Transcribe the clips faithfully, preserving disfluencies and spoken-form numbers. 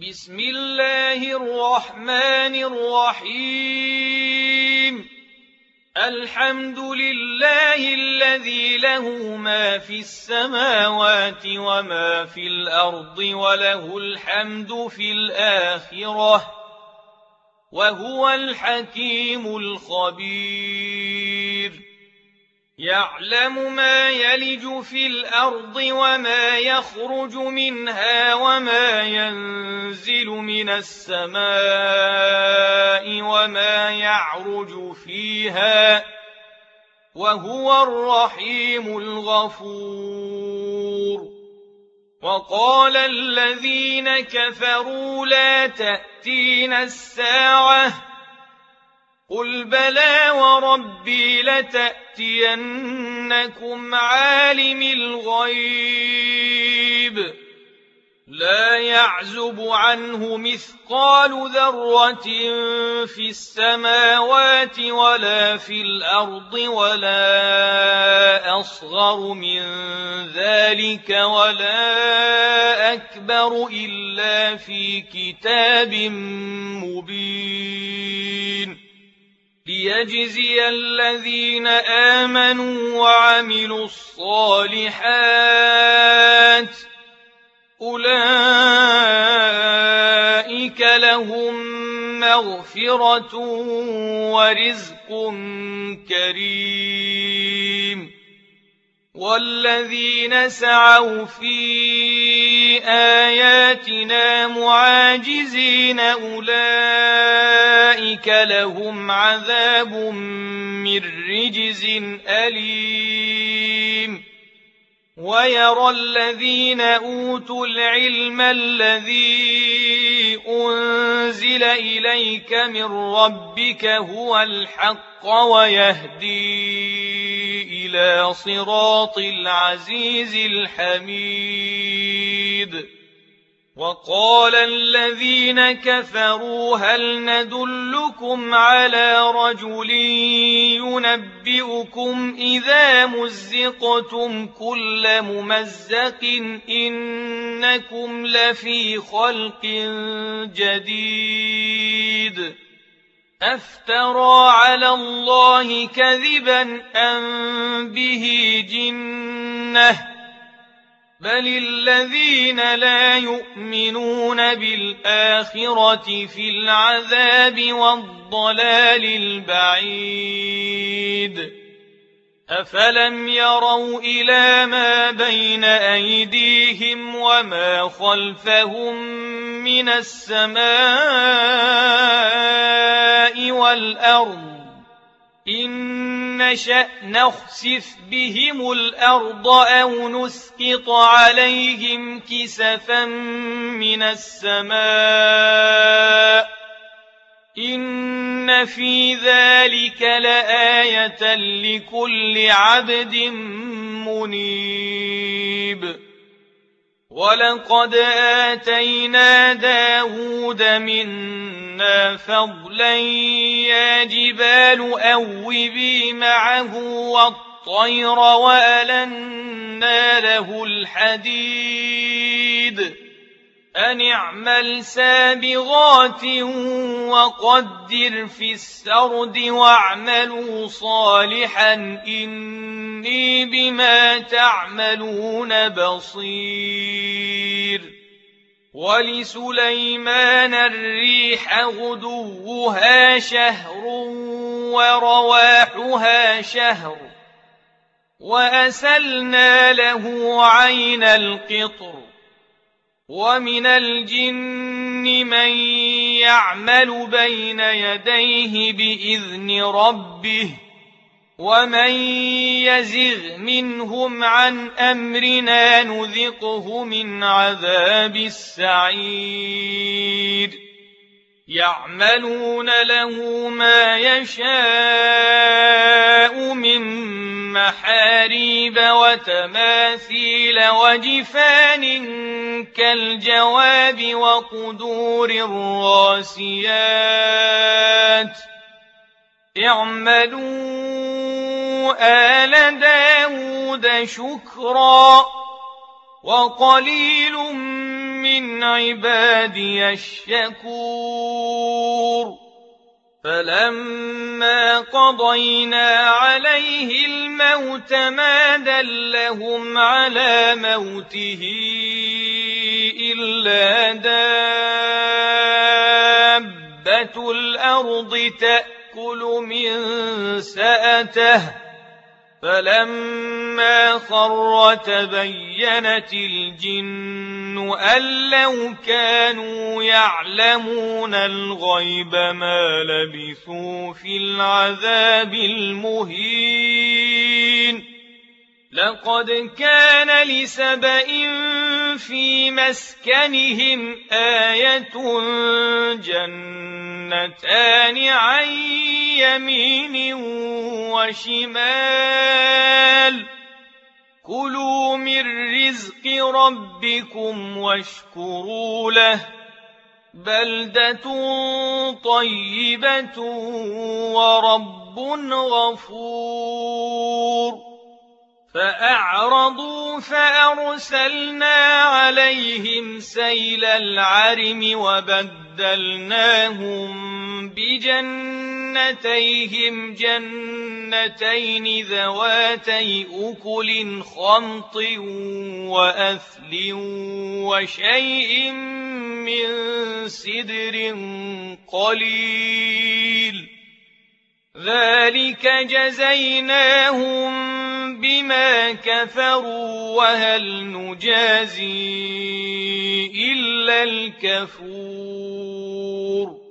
بسم الله الرحمن الرحيم الحمد لله الذي له ما في السماوات وما في الأرض وله الحمد في الآخرة وهو الحكيم الخبير يعلم ما يلج في الأرض وما يخرج منها وما ينزل من السماء وما يعرج فيها وهو الرحيم الغفور وقال الذين كفروا لا تأتينا الساعة قل بلى وربي لتأتينكم عالم الغيب لا يعزب عنه مثقال ذرة في السماوات ولا في الأرض ولا أصغر من ذلك ولا أكبر إلا في كتاب مبين ليجزي الذين آمنوا وعملوا الصالحات أولئك لهم مغفرة ورزق كريم والذين سعوا في آياتنا معاجزين أولئك لهم عذاب من رجز أليم ويرى الذين أوتوا العلم الذي أنزل إليك من ربك هو الحق ويهدي إلى صراط العزيز الحميد وقال الذين كفروا هل ندلكم على رجل ينبئكم إذا مزقتم كل ممزق إنكم لفي خلق جديد أفترى على الله كذبا أم به جنة بل الذين لا يؤمنون بالآخرة في العذاب والضلال البعيد أفلم يروا إلى ما بين أيديهم وما خلفهم من السماء والأرض إن نشأ نخسف بهم الأرض أو نسقط عليهم كسفا من السماء إن في ذلك لآية لكل عبد منيب ولقد آتينا داود منا فضلا يا جبال أوبي معه والطير وألنا له الحديد أن اعمل سابغات وقدر في السرد واعملوا صالحا إني بما تعملون بصير ولسليمان الريح غدوها شهر ورواحها شهر وأسلنا له عين القطر ومن الجن من يعمل بين يديه بإذن ربه ومن يزغ منهم عن أمرنا نذقه من عذاب السعير يعملون له ما يشاء من محاريب وتماثيل وجفان كالجواب وقدور الراسيات اعملوا آل داود شكرا وقليل من عبادي الشكور فلما قضينا عليه الموت ما دلهم على موته إلا دابة الأرض تأكل من سأته فلما خر تبينت الجن أن لو كانوا يعلمون الغيب ما لبثوا في العذاب المهين لقد كان لسبإ في مسكنهم آية جنتان عن يمين وشمال كلوا من رزق ربكم واشكروا له بلدة طيبة ورب غفور فأعرضوا فأرسلنا عليهم سيل العرم وبدلناهم بجنتيهم جنتين ذواتي أكل خمط وأثل وشيء من سدر قليل ذلك جزيناهم بما كفروا وهل نجازي إلا الكفور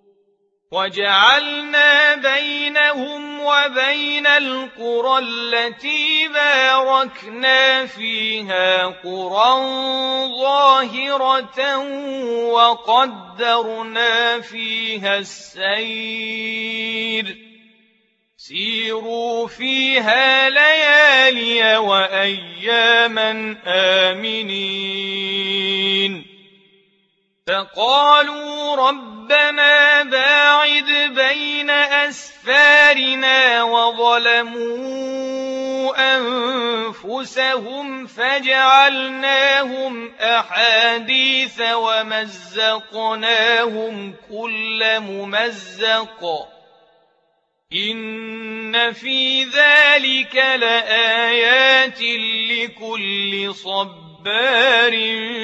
وجعلنا بينهم وبين القرى التي باركنا فيها قرى ظاهرة وقدرنا فيها السير سيروا فيها ليالي وأياما آمنين فقالوا ربنا باعد بين أسفارنا وظلموا أنفسهم فجعلناهم أحاديث ومزقناهم كل ممزق إن في ذلك لآيات لكل صبار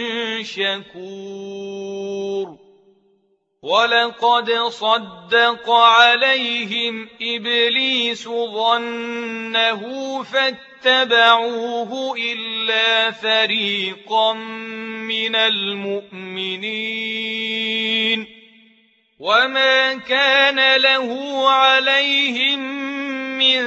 شكور ولقد صدق عليهم إبليس ظنه فاتبعوه إلا فريقا من المؤمنين وما كان له عليهم من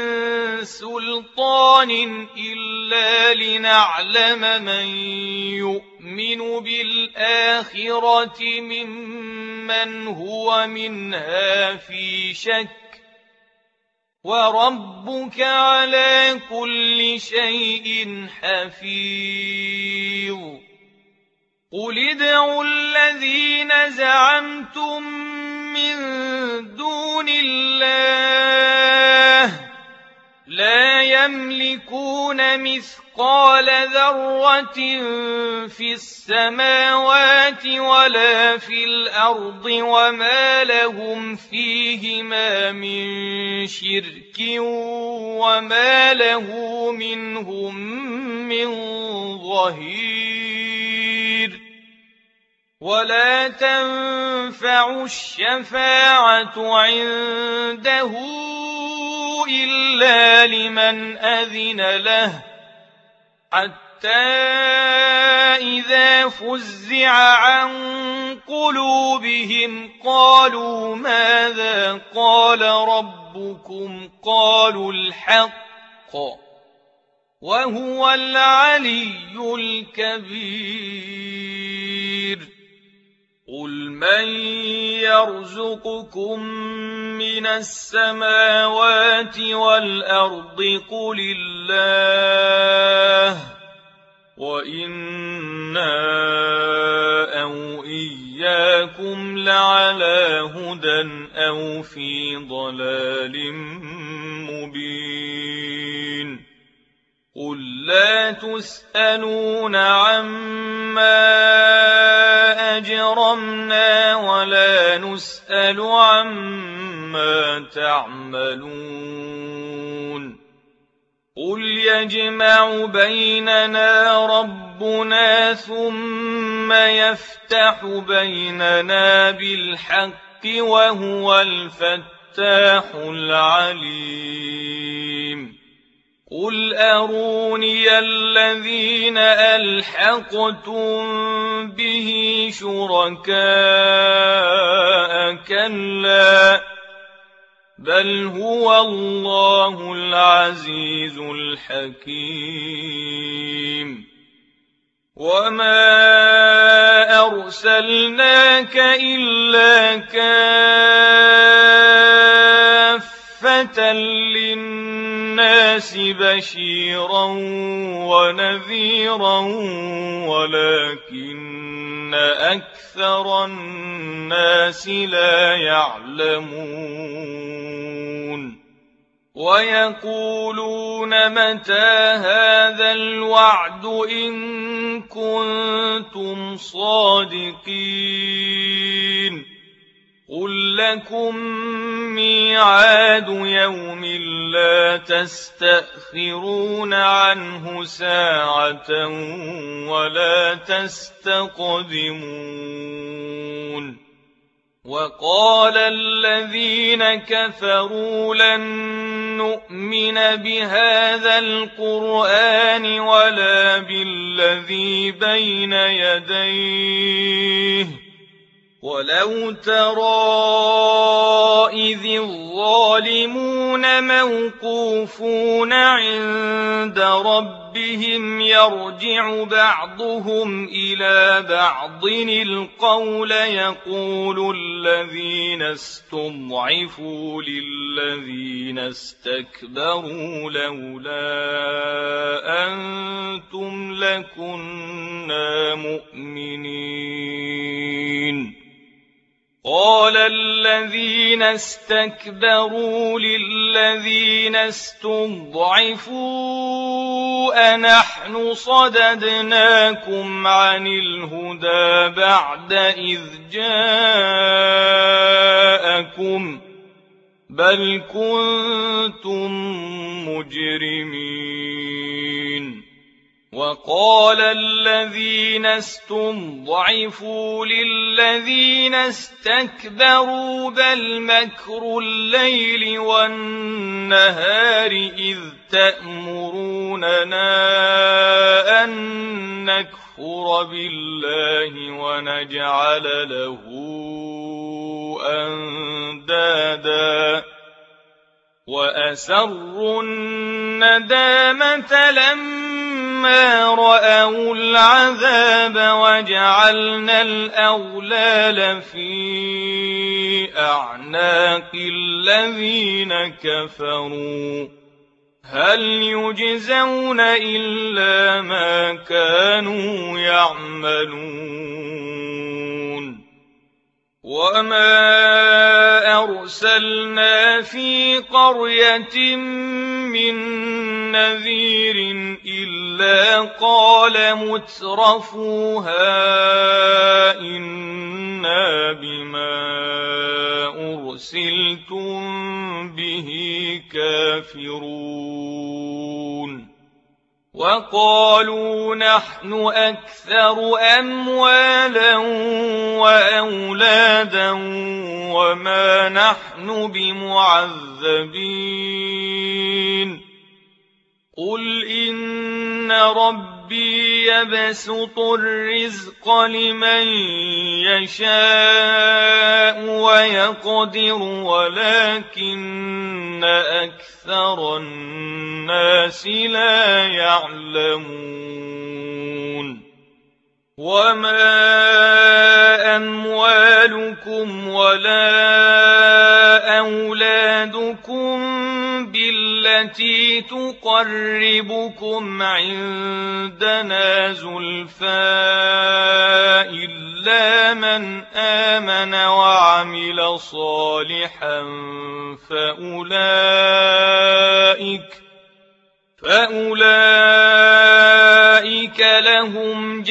سلطان إلا لنعلم من يؤمن بالآخرة ممن هو منها في شك وربك على كل شيء حفيظ قل ادعوا الذين زعمتم من دون الله لا يملكون مثقال ذرة في السماوات ولا في الأرض وما لهم فيهما من شرك وما له منهم من ظهير ولا تنفع الشفاعة عنده إلا لمن أذن له حتى إذا فزع عن قلوبهم قالوا ماذا قال ربكم قالوا الحق وهو العلي الكبير قل من يرزقكم من السماوات والأرض قل الله وإنا أو إياكم لعلى هدى أو في ضلال مبين قل لا تسألون عما أجرمنا ولا نسأل عما تعملون قل يجمع بيننا ربنا ثم يفتح بيننا بالحق وهو الفتاح العليم قل أروني الذين ألحقتم به شركاء كلا بل هو الله العزيز الحكيم وما أرسلناك إلا كافة للناس بشيرا ونذيرا ولكن أكثر الناس لا يعلمون ويقولون متى هذا الوعد إن كنتم صادقين قل لكم ميعاد يوم لا تستأخرون عنه ساعة ولا تستقدمون وقال الذين كفروا لن نؤمن بهذا القرآن ولا بالذي بين يديه ولو ترى إذ الظالمون موقوفون عند ربهم يرجع بعضهم إلى بعض القول يقول الذين استضعفوا للذين استكبروا لولا أنتم لكنا مؤمنين قال الذين استكبروا للذين استضعفوا أنحن صددناكم عن الهدى بعد إذ جاءكم بل كنتم مجرمين وقال الذين استضعفوا للذين استكبروا بل مكر الليل والنهار إذ تأمروننا أن نكفر بالله ونجعل له أندادا وأسروا الندامة لما رأوا العذاب وجعلنا الأغلال في أعناق الذين كفروا هل يجزون إلا ما كانوا يعملون وما أرسلنا في قرية من نذير إلا قال مترفوها إنا بما أرسلتم به كافرون وقالوا نحن أكثر أموالا وأولادا وما نحن بمعذبين قل إن ربي يبسط الرزق لمن يشاء ويقدر ولكن أكثر الناس لا يعلمون وما أموالكم ولا أولادكم بالتي تقربكم عندنا زلفى إلا من آمن وعمل صالحا فأولئك فأولئك لهم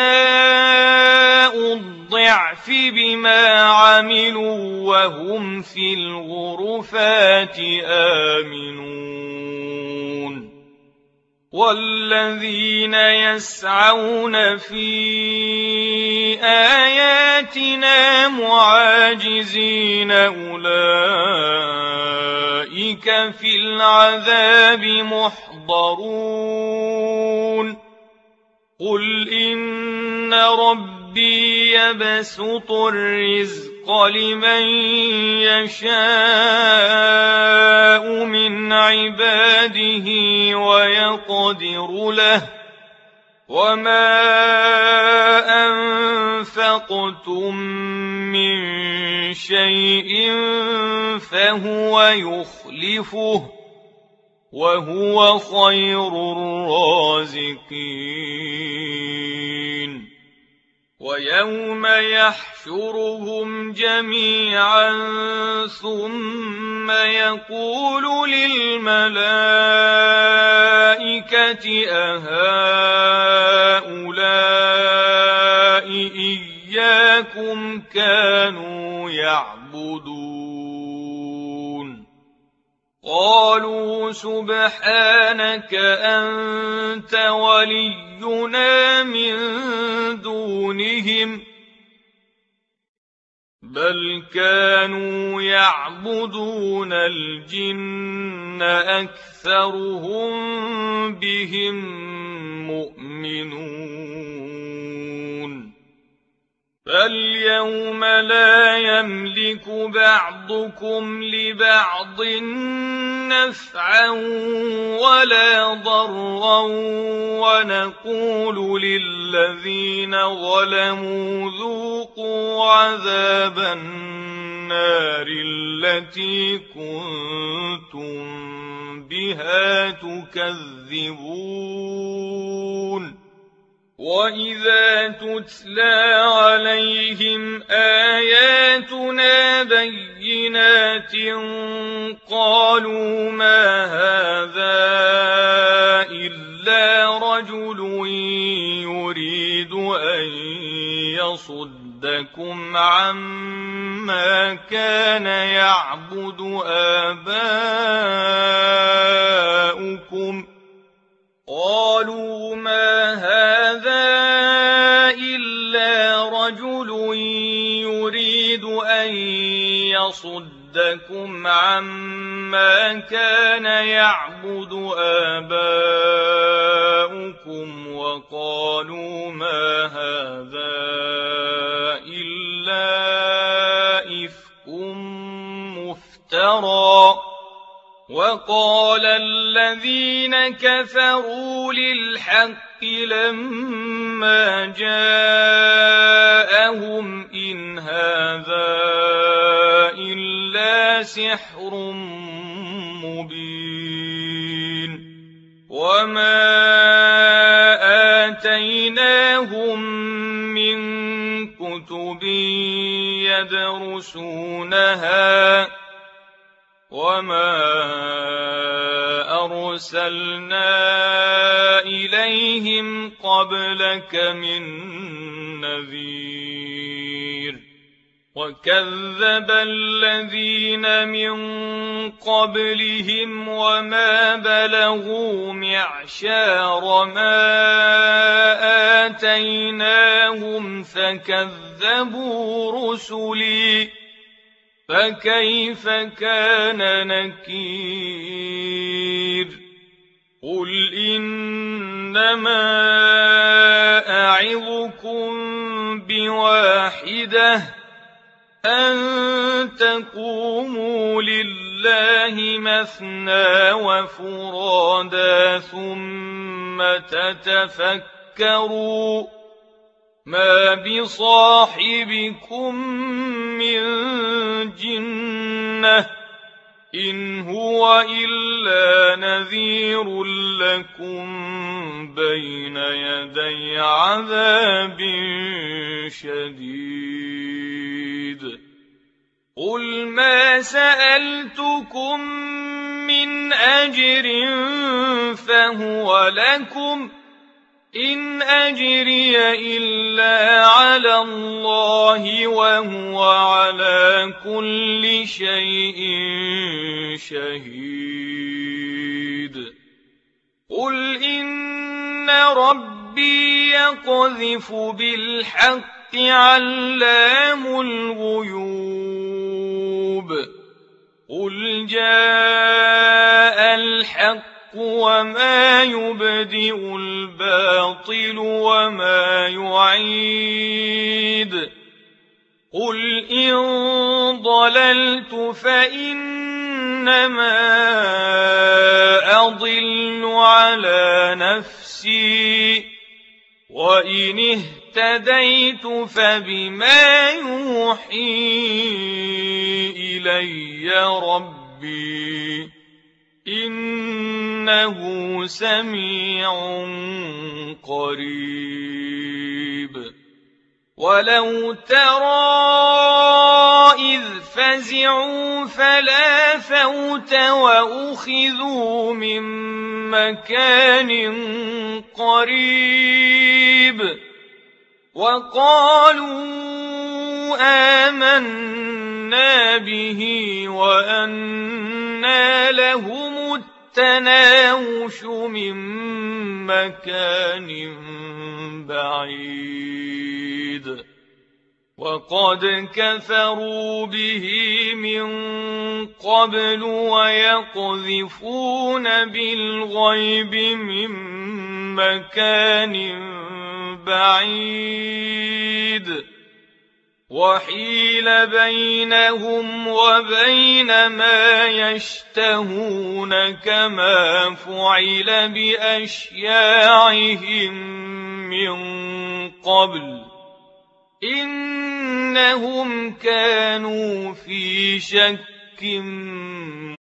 جزاء الضعف بما عملوا وهم في الغرفات آمنون والذين يسعون في آياتنا معاجزين أولئك في العذاب محضرون قل إن ربي يبسط الرزق لمن يشاء من عباده ويقدر له وما أنفقتم من شيء فهو يخلفه وهو خير الرازقين ويوم يحشرهم جميعا ثم يقول للملائكة أهؤلاء إياكم كانوا يعبدون قالوا سبحانك أنت ولينا من دونهم بل كانوا يعبدون الجن أكثرهم بهم مؤمنون فاليوم لا يملك بعضكم لبعض نفعا ولا ضرا ونقول للذين ظلموا ذوقوا عذاب النار التي كنتم بها تكذبون وإذا تتلى عليهم آياتنا بينات قالوا ما هذا إلا رجل يريد أن يصدكم عما كان يعبد آباؤكم قالوا ما هذا إلا رجل يريد أن يصدكم عما كان يعبد آباؤكم وقالوا ما هذا إلا إفك مفترى وقال الذين كفروا للحق لما جاءهم إن هذا إلا سحر مبين وما آتيناهم من كتب يدرسونها وما أرسلنا إليهم قبلك من نذير وكذب الذين من قبلهم وما بلغوا معشار ما آتيناهم فكذبوا رسلي فكيف كان نكير قل إنما أعظكم بواحدة أن تقوموا لله مثنى وفرادا ثم تتفكروا ما بصاحبكم من جنة إن هو إلا نذير لكم بين يدي عذاب شديد قل ما سألتكم من أجر فهو لكم إن أجري إلا على الله وهو على كل شيء شهيد قل إن ربي يقذف بالحق علام الغيوب قل جاء الحق وما يبدئ الباطل وما يعيد قل إن ضللت فإنما أضل على نفسي وإن اهتديت فبما يوحي إلي ربي إنه سميع قريب ولو ترى إذ فزعوا فلا فوت وأخذوا من مكان قريب وقالوا آمنا به وأنى لهم التناوش من مكان بعيد وقد كفروا به من قبل ويقذفون بالغيب من مكان بعيد وحيل بينهم وبين ما يشتهون كما فعل بأشياعهم من قبل إنهم كانوا في شك